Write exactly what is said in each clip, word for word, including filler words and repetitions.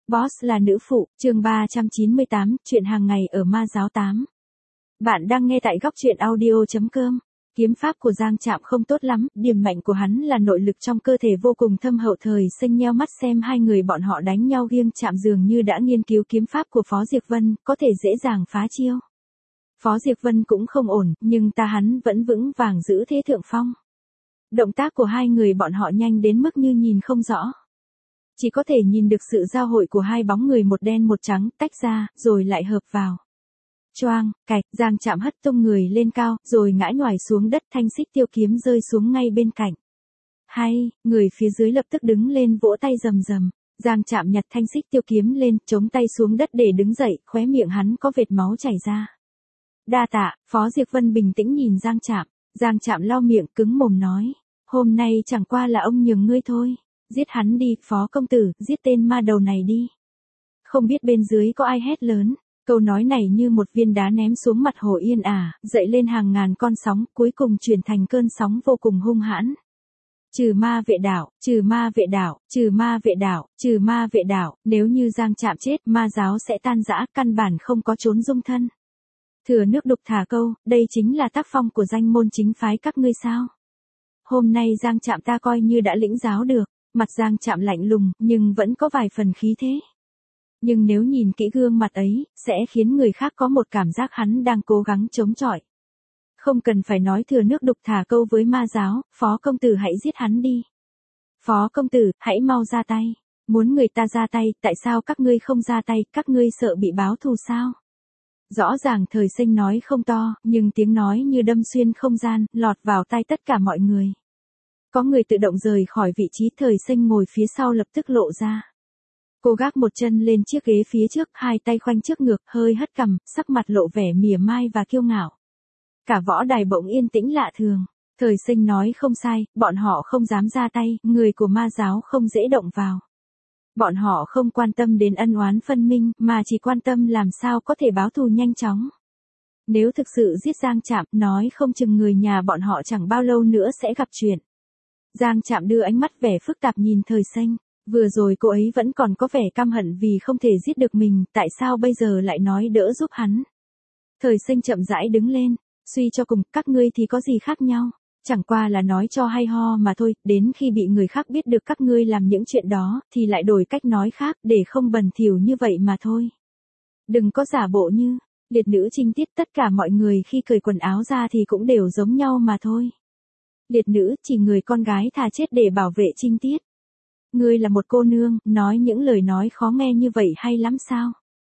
Boss là nữ phụ, chương ba trăm chín mươi tám, chuyện hàng ngày ở ma giáo tám. Bạn đang nghe tại góc chuyện audio chấm com. Kiếm pháp của Giang Trạm không tốt lắm, điểm mạnh của hắn là nội lực trong cơ thể vô cùng thâm hậu. Thời Sinh nheo mắt xem hai người bọn họ đánh nhau, riêng Trạm dường như đã nghiên cứu kiếm pháp của Phó Diệp Vân, có thể dễ dàng phá chiêu. Phó Diệp Vân cũng không ổn, nhưng ta hắn vẫn vững vàng giữ thế thượng phong. Động tác của hai người bọn họ nhanh đến mức như nhìn không rõ. Chỉ có thể nhìn được sự giao hội của hai bóng người, một đen một trắng, tách ra, rồi lại hợp vào. Choang, cạch, Giang Trạm hất tung người lên cao, rồi ngã nhoài xuống đất, thanh xích tiêu kiếm rơi xuống ngay bên cạnh. Hay, người phía dưới lập tức đứng lên vỗ tay rầm rầm. Giang Trạm nhặt thanh xích tiêu kiếm lên, chống tay xuống đất để đứng dậy, khóe miệng hắn có vệt máu chảy ra. Đa tạ, Phó Diệp Vân bình tĩnh nhìn Giang Trạm. Giang Trạm lau miệng, cứng mồm nói, hôm nay chẳng qua là ông nhường ngươi thôi. Giết hắn đi, Phó công tử, giết tên ma đầu này đi. Không biết bên dưới có ai hét lớn, câu nói này như một viên đá ném xuống mặt hồ yên ả, dậy lên hàng ngàn con sóng, cuối cùng chuyển thành cơn sóng vô cùng hung hãn. Trừ ma vệ đạo, trừ ma vệ đạo, trừ ma vệ đạo, trừ ma vệ đạo, nếu như Giang Trạm chết, ma giáo sẽ tan rã, căn bản không có trốn dung thân. Thừa nước đục thả câu, đây chính là tác phong của danh môn chính phái các ngươi sao? Hôm nay Giang Trạm ta coi như đã lĩnh giáo được. Mặt Giang Trạm lạnh lùng, nhưng vẫn có vài phần khí thế. Nhưng nếu nhìn kỹ gương mặt ấy, sẽ khiến người khác có một cảm giác hắn đang cố gắng chống chọi. Không cần phải nói thừa nước đục thả câu với ma giáo, Phó công tử hãy giết hắn đi. Phó công tử, hãy mau ra tay. Muốn người ta ra tay, tại sao các ngươi không ra tay, các ngươi sợ bị báo thù sao? Rõ ràng Thời Sinh nói không to, nhưng tiếng nói như đâm xuyên không gian, lọt vào tai tất cả mọi người. Có người tự động rời khỏi vị trí. Thời Sinh ngồi phía sau lập tức lộ ra. Cô gác một chân lên chiếc ghế phía trước, hai tay khoanh trước ngực, hơi hất cằm, sắc mặt lộ vẻ mỉa mai và kiêu ngạo. Cả võ đài bỗng yên tĩnh lạ thường. Thời Sinh nói không sai, bọn họ không dám ra tay, người của ma giáo không dễ động vào. Bọn họ không quan tâm đến ân oán phân minh, mà chỉ quan tâm làm sao có thể báo thù nhanh chóng. Nếu thực sự giết Giang Trạm, nói không chừng người nhà bọn họ chẳng bao lâu nữa sẽ gặp chuyện. Giang Trạm đưa ánh mắt vẻ phức tạp nhìn Thời Sinh, vừa rồi cô ấy vẫn còn có vẻ căm hận vì không thể giết được mình, tại sao bây giờ lại nói đỡ giúp hắn. Thời Sinh chậm rãi đứng lên, suy cho cùng, các ngươi thì có gì khác nhau, chẳng qua là nói cho hay ho mà thôi, đến khi bị người khác biết được các ngươi làm những chuyện đó, thì lại đổi cách nói khác, để không bẩn thỉu như vậy mà thôi. Đừng có giả bộ như, liệt nữ trinh tiết, tất cả mọi người khi cởi quần áo ra thì cũng đều giống nhau mà thôi. Liệt nữ, chỉ người con gái thà chết để bảo vệ trinh tiết. Ngươi là một cô nương, nói những lời nói khó nghe như vậy hay lắm sao?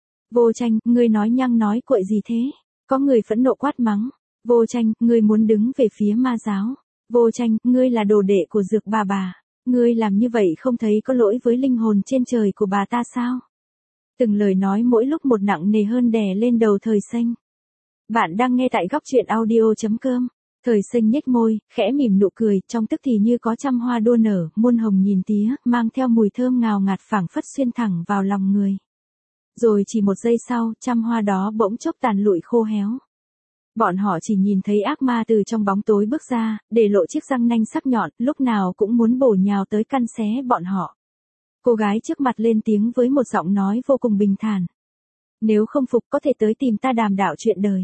Vô Tranh, ngươi nói nhăng nói cuội gì thế? Có người phẫn nộ quát mắng. Vô Tranh, ngươi muốn đứng về phía ma giáo. Vô Tranh, ngươi là đồ đệ của Dược bà bà. Ngươi làm như vậy không thấy có lỗi với linh hồn trên trời của bà ta sao? Từng lời nói mỗi lúc một nặng nề hơn đè lên đầu Thời Sinh. Bạn đang nghe tại góc chuyện audio chấm com. Thời Sinh nhếch môi, khẽ mỉm nụ cười, trong tức thì như có trăm hoa đua nở, muôn hồng nhìn tía, mang theo mùi thơm ngào ngạt phảng phất xuyên thẳng vào lòng người. Rồi chỉ một giây sau, trăm hoa đó bỗng chốc tàn lụi khô héo. Bọn họ chỉ nhìn thấy ác ma từ trong bóng tối bước ra, để lộ chiếc răng nanh sắc nhọn, lúc nào cũng muốn bổ nhào tới căn xé bọn họ. Cô gái trước mặt lên tiếng với một giọng nói vô cùng bình thản. Nếu không phục có thể tới tìm ta đàm đạo chuyện đời.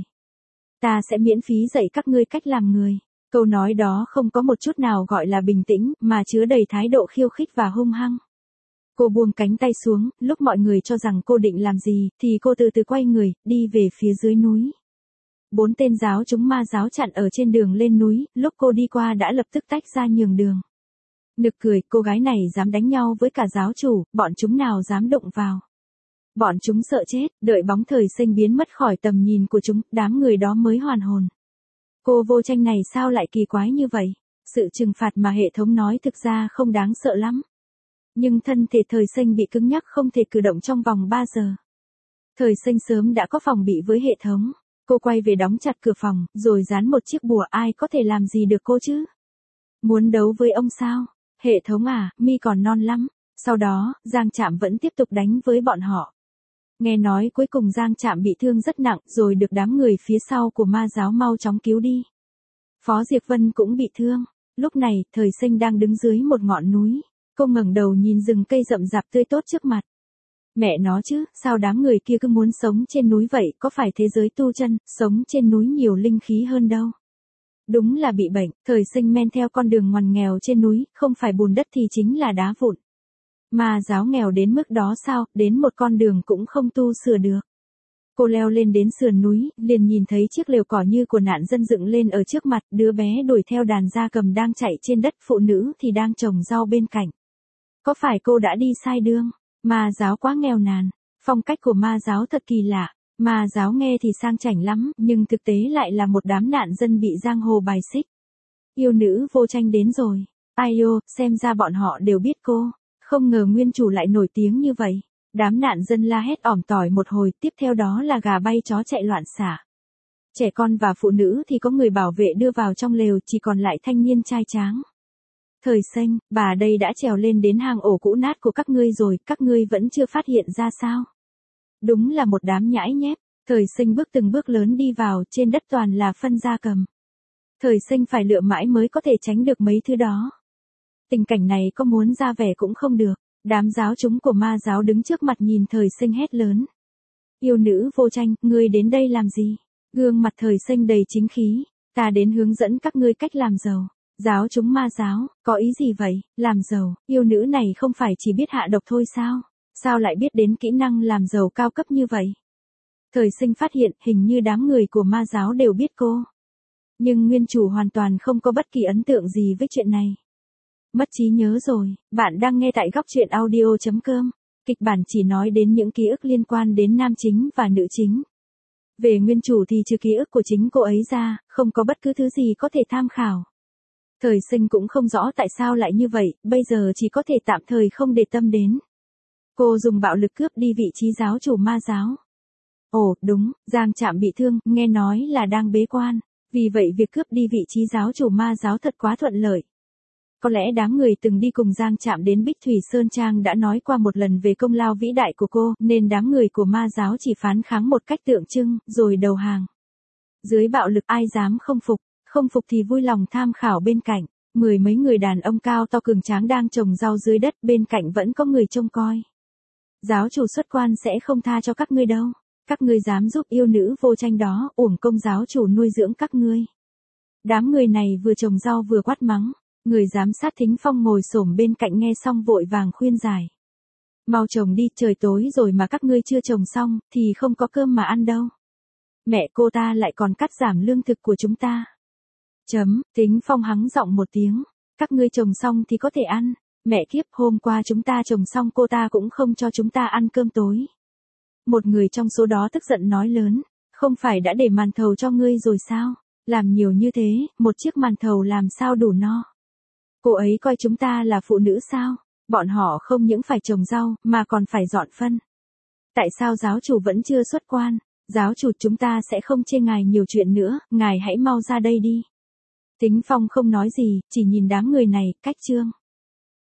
Ta sẽ miễn phí dạy các ngươi cách làm người. Câu nói đó không có một chút nào gọi là bình tĩnh, mà chứa đầy thái độ khiêu khích và hung hăng. Cô buông cánh tay xuống, lúc mọi người cho rằng cô định làm gì, thì cô từ từ quay người, đi về phía dưới núi. Bốn tên giáo chúng ma giáo chặn ở trên đường lên núi, lúc cô đi qua đã lập tức tách ra nhường đường. Nực cười, cô gái này dám đánh nhau với cả giáo chủ, bọn chúng nào dám đụng vào. Bọn chúng sợ chết, đợi bóng Thời Sinh biến mất khỏi tầm nhìn của chúng, đám người đó mới hoàn hồn. Cô Vô Tranh này sao lại kỳ quái như vậy? Sự trừng phạt mà hệ thống nói thực ra không đáng sợ lắm. Nhưng thân thể Thời Sinh bị cứng nhắc không thể cử động trong vòng ba giờ. Thời Sinh sớm đã có phòng bị với hệ thống. Cô quay về đóng chặt cửa phòng, rồi dán một chiếc bùa, ai có thể làm gì được cô chứ? Muốn đấu với ông sao? Hệ thống à, mi còn non lắm. Sau đó, Giang Trạm vẫn tiếp tục đánh với bọn họ. Nghe nói cuối cùng Giang Trạm bị thương rất nặng, rồi được đám người phía sau của ma giáo mau chóng cứu đi. Phó Diệp Vân cũng bị thương. Lúc này, Thời Sinh đang đứng dưới một ngọn núi. Cô ngẩng đầu nhìn rừng cây rậm rạp tươi tốt trước mặt. Mẹ nó chứ, sao đám người kia cứ muốn sống trên núi vậy, có phải thế giới tu chân, sống trên núi nhiều linh khí hơn đâu. Đúng là bị bệnh, thời sinh men theo con đường ngoằn nghèo trên núi, không phải bùn đất thì chính là đá vụn. Mà giáo nghèo đến mức đó sao, đến một con đường cũng không tu sửa được. Cô leo lên đến sườn núi, liền nhìn thấy chiếc lều cỏ như của nạn dân dựng lên ở trước mặt, đứa bé đuổi theo đàn gia cầm đang chạy trên đất, phụ nữ thì đang trồng rau bên cạnh. Có phải cô đã đi sai đường? Ma giáo quá nghèo nàn, phong cách của ma giáo thật kỳ lạ. Ma giáo nghe thì sang chảnh lắm, nhưng thực tế lại là một đám nạn dân bị giang hồ bài xích. Yêu nữ vô tranh đến rồi. Ai ô, xem ra bọn họ đều biết cô. Không ngờ nguyên chủ lại nổi tiếng như vậy. Đám nạn dân la hét ỏm tỏi một hồi, tiếp theo đó là gà bay chó chạy loạn xả. Trẻ con và phụ nữ thì có người bảo vệ đưa vào trong lều, chỉ còn lại thanh niên trai tráng. Thời sinh, bà đây đã trèo lên đến hang ổ cũ nát của các ngươi rồi, các ngươi vẫn chưa phát hiện ra sao? Đúng là một đám nhãi nhép. Thời sinh bước từng bước lớn đi vào, trên đất toàn là phân gia cầm. Thời sinh phải lựa mãi mới có thể tránh được mấy thứ đó. Tình cảnh này có muốn ra vẻ cũng không được. Đám giáo chúng của ma giáo đứng trước mặt nhìn thời sinh hét lớn. Yêu nữ vô tranh, ngươi đến đây làm gì? Gương mặt thời sinh đầy chính khí. Ta đến hướng dẫn các ngươi cách làm giàu. Giáo chúng ma giáo, có ý gì vậy? Làm giàu, yêu nữ này không phải chỉ biết hạ độc thôi sao? Sao lại biết đến kỹ năng làm giàu cao cấp như vậy? Thời sinh phát hiện hình như đám người của ma giáo đều biết cô. Nhưng nguyên chủ hoàn toàn không có bất kỳ ấn tượng gì với chuyện này. Mất trí nhớ rồi, bạn đang nghe tại góc truyện audio chấm com. Kịch bản chỉ nói đến những ký ức liên quan đến nam chính và nữ chính. Về nguyên chủ thì trừ ký ức của chính cô ấy ra, không có bất cứ thứ gì có thể tham khảo. Thời sinh cũng không rõ tại sao lại như vậy, bây giờ chỉ có thể tạm thời không để tâm đến. Cô dùng bạo lực cướp đi vị trí giáo chủ ma giáo. Ồ, đúng, Giang Trạm bị thương, nghe nói là đang bế quan. Vì vậy việc cướp đi vị trí giáo chủ ma giáo thật quá thuận lợi. Có lẽ đám người từng đi cùng Giang Trạm đến Bích Thủy Sơn Trang đã nói qua một lần về công lao vĩ đại của cô, nên đám người của ma giáo chỉ phán kháng một cách tượng trưng, rồi đầu hàng. Dưới bạo lực ai dám không phục, không phục thì vui lòng tham khảo bên cạnh. Mười mấy người đàn ông cao to cường tráng đang trồng rau dưới đất, bên cạnh vẫn có người trông coi. Giáo chủ xuất quan sẽ không tha cho các ngươi đâu. Các ngươi dám giúp yêu nữ vô tranh đó, uổng công giáo chủ nuôi dưỡng các ngươi. Đám người này vừa trồng rau vừa quát mắng. Người giám sát Thính Phong ngồi xổm bên cạnh nghe xong vội vàng khuyên giải. Mau trồng đi, trời tối rồi mà các ngươi chưa trồng xong, thì không có cơm mà ăn đâu. Mẹ cô ta lại còn cắt giảm lương thực của chúng ta. Chấm, Thính Phong hắng giọng một tiếng. Các ngươi trồng xong thì có thể ăn. Mẹ kiếp, hôm qua chúng ta trồng xong cô ta cũng không cho chúng ta ăn cơm tối. Một người trong số đó tức giận nói lớn. Không phải đã để màn thầu cho ngươi rồi sao? Làm nhiều như thế, một chiếc màn thầu làm sao đủ no? Cô ấy coi chúng ta là phụ nữ sao? Bọn họ không những phải trồng rau, mà còn phải dọn phân. Tại sao giáo chủ vẫn chưa xuất quan? Giáo chủ, chúng ta sẽ không chê ngài nhiều chuyện nữa, ngài hãy mau ra đây đi. Thính Phong không nói gì, chỉ nhìn đám người này, cách chương.